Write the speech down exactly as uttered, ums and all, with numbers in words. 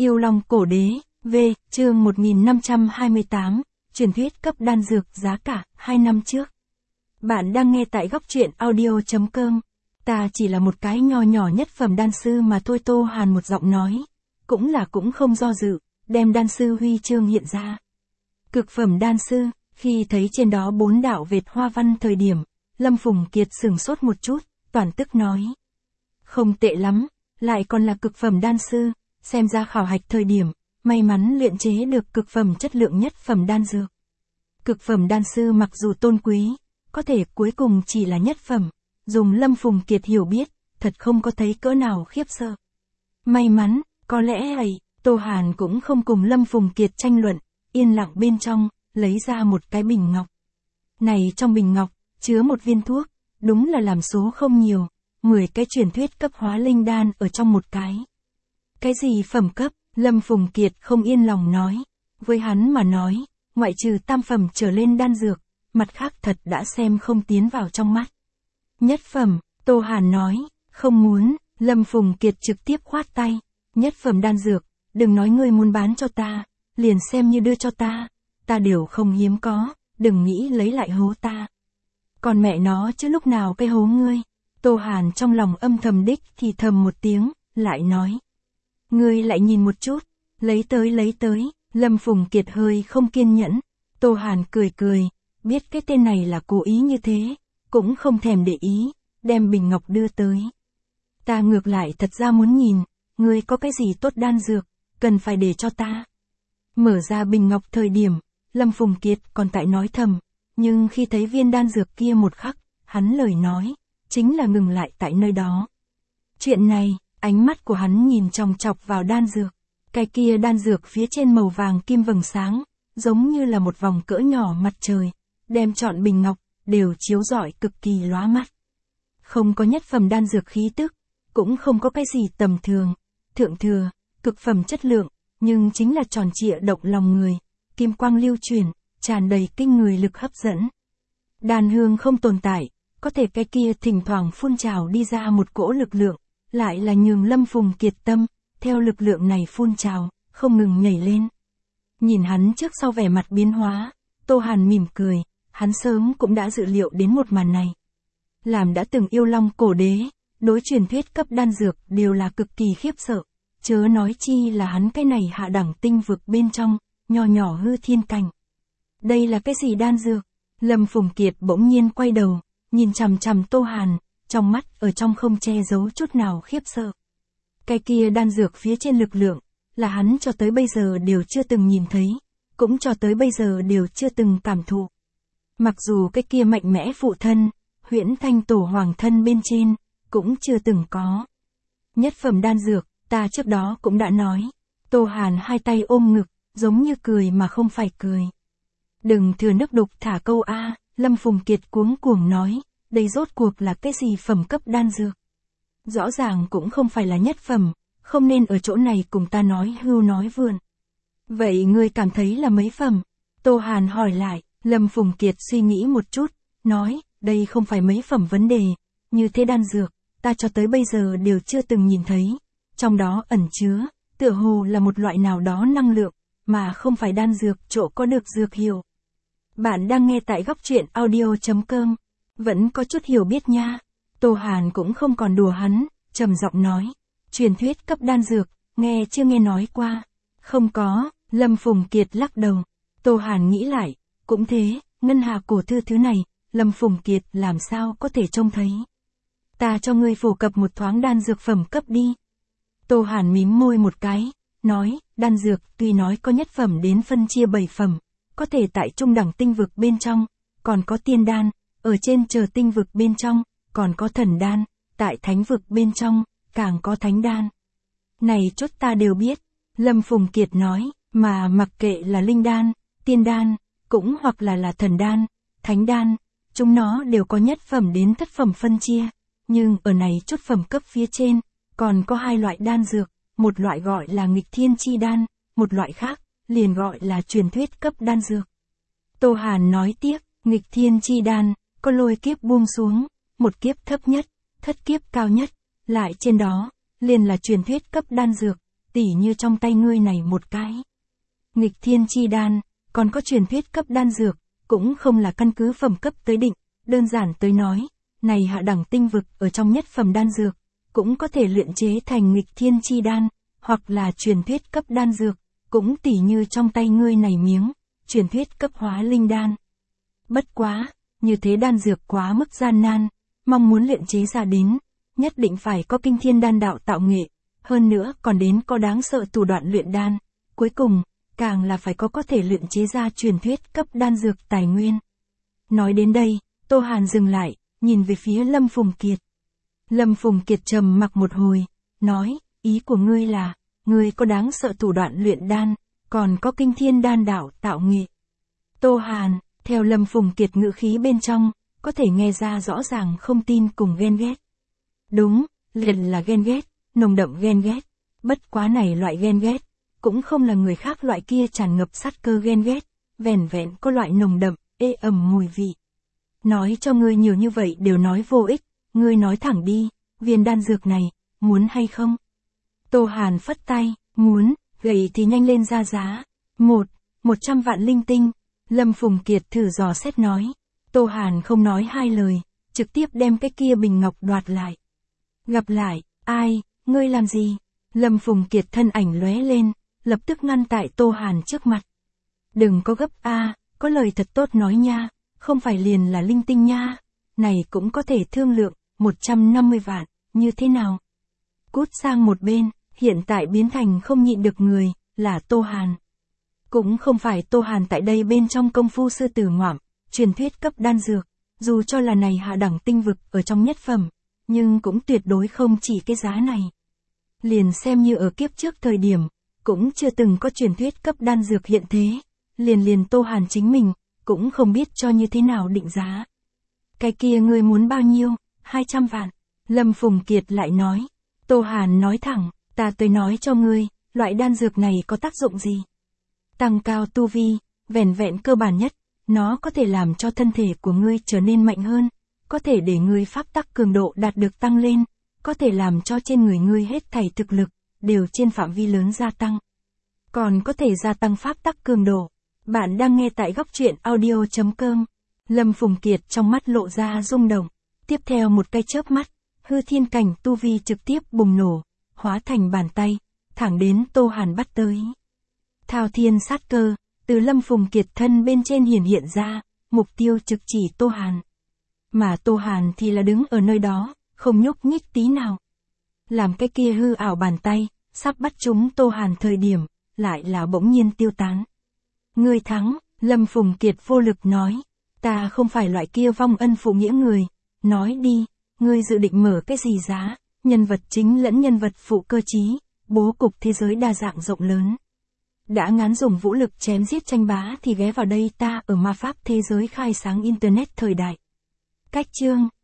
Yêu Long Cổ Đế, V, chương một nghìn năm trăm hai mươi tám, truyền thuyết cấp đan dược giá cả, hai năm trước. Bạn đang nghe tại góc truyện audio chấm com. Ta chỉ là một cái nho nhỏ nhất phẩm đan sư mà thôi. Tô Hàn một giọng nói. Cũng là cũng không do dự, đem đan sư huy chương hiện ra. Cực phẩm đan sư, khi thấy trên đó bốn đạo vệt hoa văn thời điểm, Lâm Phùng Kiệt sửng sốt một chút, toàn tức nói. Không tệ lắm, lại còn là cực phẩm đan sư, xem ra khảo hạch thời điểm, may mắn luyện chế được cực phẩm chất lượng nhất phẩm đan dược. Cực phẩm đan sư mặc dù tôn quý, có thể cuối cùng chỉ là nhất phẩm, dùng Lâm Phùng Kiệt hiểu biết, thật không có thấy cỡ nào khiếp sợ. May mắn, có lẽ ấy, Tô Hàn cũng không cùng Lâm Phùng Kiệt tranh luận, yên lặng bên trong, lấy ra một cái bình ngọc. Này trong bình ngọc, chứa một viên thuốc, đúng là làm số không nhiều, mười cái truyền thuyết cấp hóa linh đan ở trong một cái. Cái gì phẩm cấp, Lâm Phùng Kiệt không yên lòng nói. Với hắn mà nói, ngoại trừ tam phẩm trở lên đan dược, mặt khác thật đã xem không tiến vào trong mắt. Nhất phẩm, Tô Hàn nói, không muốn, Lâm Phùng Kiệt trực tiếp khoát tay. Nhất phẩm đan dược, đừng nói ngươi muốn bán cho ta, liền xem như đưa cho ta, ta đều không hiếm có, đừng nghĩ lấy lại hố ta. Còn mẹ nó chứ lúc nào cái hố ngươi. Tô Hàn trong lòng âm thầm đích thì thầm một tiếng, lại nói. Ngươi lại nhìn một chút, lấy tới lấy tới, Lâm Phùng Kiệt hơi không kiên nhẫn. Tô Hàn cười cười, biết cái tên này là cố ý như thế, cũng không thèm để ý, đem bình ngọc đưa tới. Ta ngược lại thật ra muốn nhìn, ngươi có cái gì tốt đan dược, cần phải để cho ta. Mở ra bình ngọc thời điểm, Lâm Phùng Kiệt còn tại nói thầm, nhưng khi thấy viên đan dược kia một khắc, hắn lời nói, chính là ngừng lại tại nơi đó. Chuyện này, ánh mắt của hắn nhìn chòng chọc vào đan dược, cái kia đan dược phía trên màu vàng kim vầng sáng, giống như là một vòng cỡ nhỏ mặt trời, đem trọn bình ngọc, đều chiếu rọi cực kỳ lóa mắt. Không có nhất phẩm đan dược khí tức, cũng không có cái gì tầm thường, thượng thừa, cực phẩm chất lượng, nhưng chính là tròn trịa động lòng người, kim quang lưu chuyển, tràn đầy kinh người lực hấp dẫn. Đan hương không tồn tại, có thể cái kia thỉnh thoảng phun trào đi ra một cỗ lực lượng, lại là nhường Lâm Phùng Kiệt tâm, theo lực lượng này phun trào, không ngừng nhảy lên. Nhìn hắn trước sau vẻ mặt biến hóa, Tô Hàn mỉm cười, hắn sớm cũng đã dự liệu đến một màn này. Làm đã từng yêu long cổ đế, đối truyền thuyết cấp đan dược đều là cực kỳ khiếp sợ, chớ nói chi là hắn cái này hạ đẳng tinh vực bên trong, nho nhỏ hư thiên cảnh. Đây là cái gì đan dược? Lâm Phùng Kiệt bỗng nhiên quay đầu, nhìn chằm chằm Tô Hàn, trong mắt ở trong không che giấu chút nào khiếp sợ. Cái kia đan dược phía trên lực lượng, là hắn cho tới bây giờ đều chưa từng nhìn thấy, cũng cho tới bây giờ đều chưa từng cảm thụ. Mặc dù cái kia mạnh mẽ phụ thân, Huyễn Thanh Tổ Hoàng thân bên trên, cũng chưa từng có. Nhất phẩm đan dược, ta trước đó cũng đã nói. Tô Hàn hai tay ôm ngực, giống như cười mà không phải cười. Đừng thừa nước đục thả câu A, Lâm Phùng Kiệt cuống cuồng nói, đây rốt cuộc là cái gì phẩm cấp đan dược. Rõ ràng cũng không phải là nhất phẩm, không nên ở chỗ này cùng ta nói hưu nói vượn. Vậy ngươi cảm thấy là mấy phẩm? Tô Hàn hỏi lại, Lâm Phùng Kiệt suy nghĩ một chút, nói, đây không phải mấy phẩm vấn đề, như thế đan dược, ta cho tới bây giờ đều chưa từng nhìn thấy, trong đó ẩn chứa, tựa hồ là một loại nào đó năng lượng, mà không phải đan dược chỗ có được dược hiệu. Bạn đang nghe tại góc truyện audio chấm com, vẫn có chút hiểu biết nha. Tô Hàn cũng không còn đùa hắn, trầm giọng nói, truyền thuyết cấp đan dược, nghe chưa nghe nói qua. Không có, Lâm Phùng Kiệt lắc đầu. Tô Hàn nghĩ lại, cũng thế, ngân hà cổ thư thứ này, Lâm Phùng Kiệt làm sao có thể trông thấy. Ta cho ngươi phổ cập một thoáng đan dược phẩm cấp đi. Tô Hàn mím môi một cái, nói, đan dược tuy nói có nhất phẩm đến phân chia bảy phẩm, có thể tại trung đẳng tinh vực bên trong, còn có tiên đan, ở trên chờ tinh vực bên trong, còn có thần đan, tại thánh vực bên trong, càng có thánh đan. Này chốt ta đều biết, Lâm Phùng Kiệt nói, mà mặc kệ là linh đan, tiên đan, cũng hoặc là là thần đan, thánh đan, chúng nó đều có nhất phẩm đến thất phẩm phân chia, nhưng ở này chốt phẩm cấp phía trên, còn có hai loại đan dược, một loại gọi là nghịch thiên chi đan, một loại khác, liền gọi là truyền thuyết cấp đan dược. Tô Hàn nói tiếp, nghịch thiên chi đan, có lôi kiếp buông xuống, một kiếp thấp nhất, thất kiếp cao nhất, lại trên đó, liền là truyền thuyết cấp đan dược, tỉ như trong tay ngươi này một cái nghịch thiên chi đan, còn có truyền thuyết cấp đan dược, cũng không là căn cứ phẩm cấp tới định, đơn giản tới nói, này hạ đẳng tinh vực ở trong nhất phẩm đan dược, cũng có thể luyện chế thành nghịch thiên chi đan, hoặc là truyền thuyết cấp đan dược, cũng tỉ như trong tay ngươi này miếng, truyền thuyết cấp hóa linh đan. Bất quá, như thế đan dược quá mức gian nan, mong muốn luyện chế ra đến, nhất định phải có kinh thiên đan đạo tạo nghệ, hơn nữa còn đến có đáng sợ thủ đoạn luyện đan, cuối cùng, càng là phải có có thể luyện chế ra truyền thuyết cấp đan dược tài nguyên. Nói đến đây, Tô Hàn dừng lại, nhìn về phía Lâm Phùng Kiệt. Lâm Phùng Kiệt trầm mặc một hồi, nói, ý của ngươi là, ngươi có đáng sợ thủ đoạn luyện đan, còn có kinh thiên đan đạo tạo nghệ. Tô Hàn, theo Lâm Phùng Kiệt ngữ khí bên trong, có thể nghe ra rõ ràng không tin cùng ghen ghét. Đúng, liền là ghen ghét, nồng đậm ghen ghét, bất quá này loại ghen ghét, cũng không là người khác loại kia tràn ngập sát cơ ghen ghét, vẻn vẹn có loại nồng đậm, ê ẩm mùi vị. Nói cho ngươi nhiều như vậy đều nói vô ích, ngươi nói thẳng đi, viên đan dược này, muốn hay không? Tô Hàn phất tay, muốn, vậy thì nhanh lên ra giá. Một, một trăm vạn linh tinh. Lâm Phùng Kiệt thử dò xét nói. Tô Hàn không nói hai lời, trực tiếp đem cái kia bình ngọc đoạt lại. Gặp lại, ai, ngươi làm gì? Lâm Phùng Kiệt thân ảnh lóe lên, lập tức ngăn tại Tô Hàn trước mặt. Đừng có gấp a, có lời thật tốt nói nha, không phải liền là linh tinh nha, này cũng có thể thương lượng, một trăm năm mươi vạn, như thế nào? Cút sang một bên, hiện tại biến thành không nhịn được người, là Tô Hàn. Cũng không phải Tô Hàn tại đây bên trong công phu sư tử ngoạm, truyền thuyết cấp đan dược, dù cho là này hạ đẳng tinh vực ở trong nhất phẩm, nhưng cũng tuyệt đối không chỉ cái giá này. Liền xem như ở kiếp trước thời điểm, cũng chưa từng có truyền thuyết cấp đan dược hiện thế, liền liền Tô Hàn chính mình, cũng không biết cho như thế nào định giá. Cái kia ngươi muốn bao nhiêu? hai trăm vạn. Lâm Phùng Kiệt lại nói. Tô Hàn nói thẳng, ta tới nói cho ngươi, loại đan dược này có tác dụng gì? Tăng cao tu vi, vẻn vẹn cơ bản nhất, nó có thể làm cho thân thể của ngươi trở nên mạnh hơn, có thể để ngươi pháp tắc cường độ đạt được tăng lên, có thể làm cho trên người ngươi hết thảy thực lực, đều trên phạm vi lớn gia tăng. Còn có thể gia tăng pháp tắc cường độ. Bạn đang nghe tại góc truyện audio chấm com. Lâm Phùng Kiệt trong mắt lộ ra rung động. Tiếp theo một cái chớp mắt, hư thiên cảnh tu vi trực tiếp bùng nổ, hóa thành bàn tay, thẳng đến Tô Hàn bắt tới. Thao thiên sát cơ, từ Lâm Phùng Kiệt thân bên trên hiển hiện ra, mục tiêu trực chỉ Tô Hàn. Mà Tô Hàn thì là đứng ở nơi đó, không nhúc nhích tí nào. Làm cái kia hư ảo bàn tay, sắp bắt chúng Tô Hàn thời điểm, lại là bỗng nhiên tiêu tán. Ngươi thắng, Lâm Phùng Kiệt vô lực nói, ta không phải loại kia vong ân phụ nghĩa người, nói đi, ngươi dự định mở cái gì giá, nhân vật chính lẫn nhân vật phụ cơ chí, bố cục thế giới đa dạng rộng lớn. Đã ngán dùng vũ lực chém giết tranh bá thì ghé vào đây ta ở ma pháp thế giới khai sáng internet thời đại. Cách chương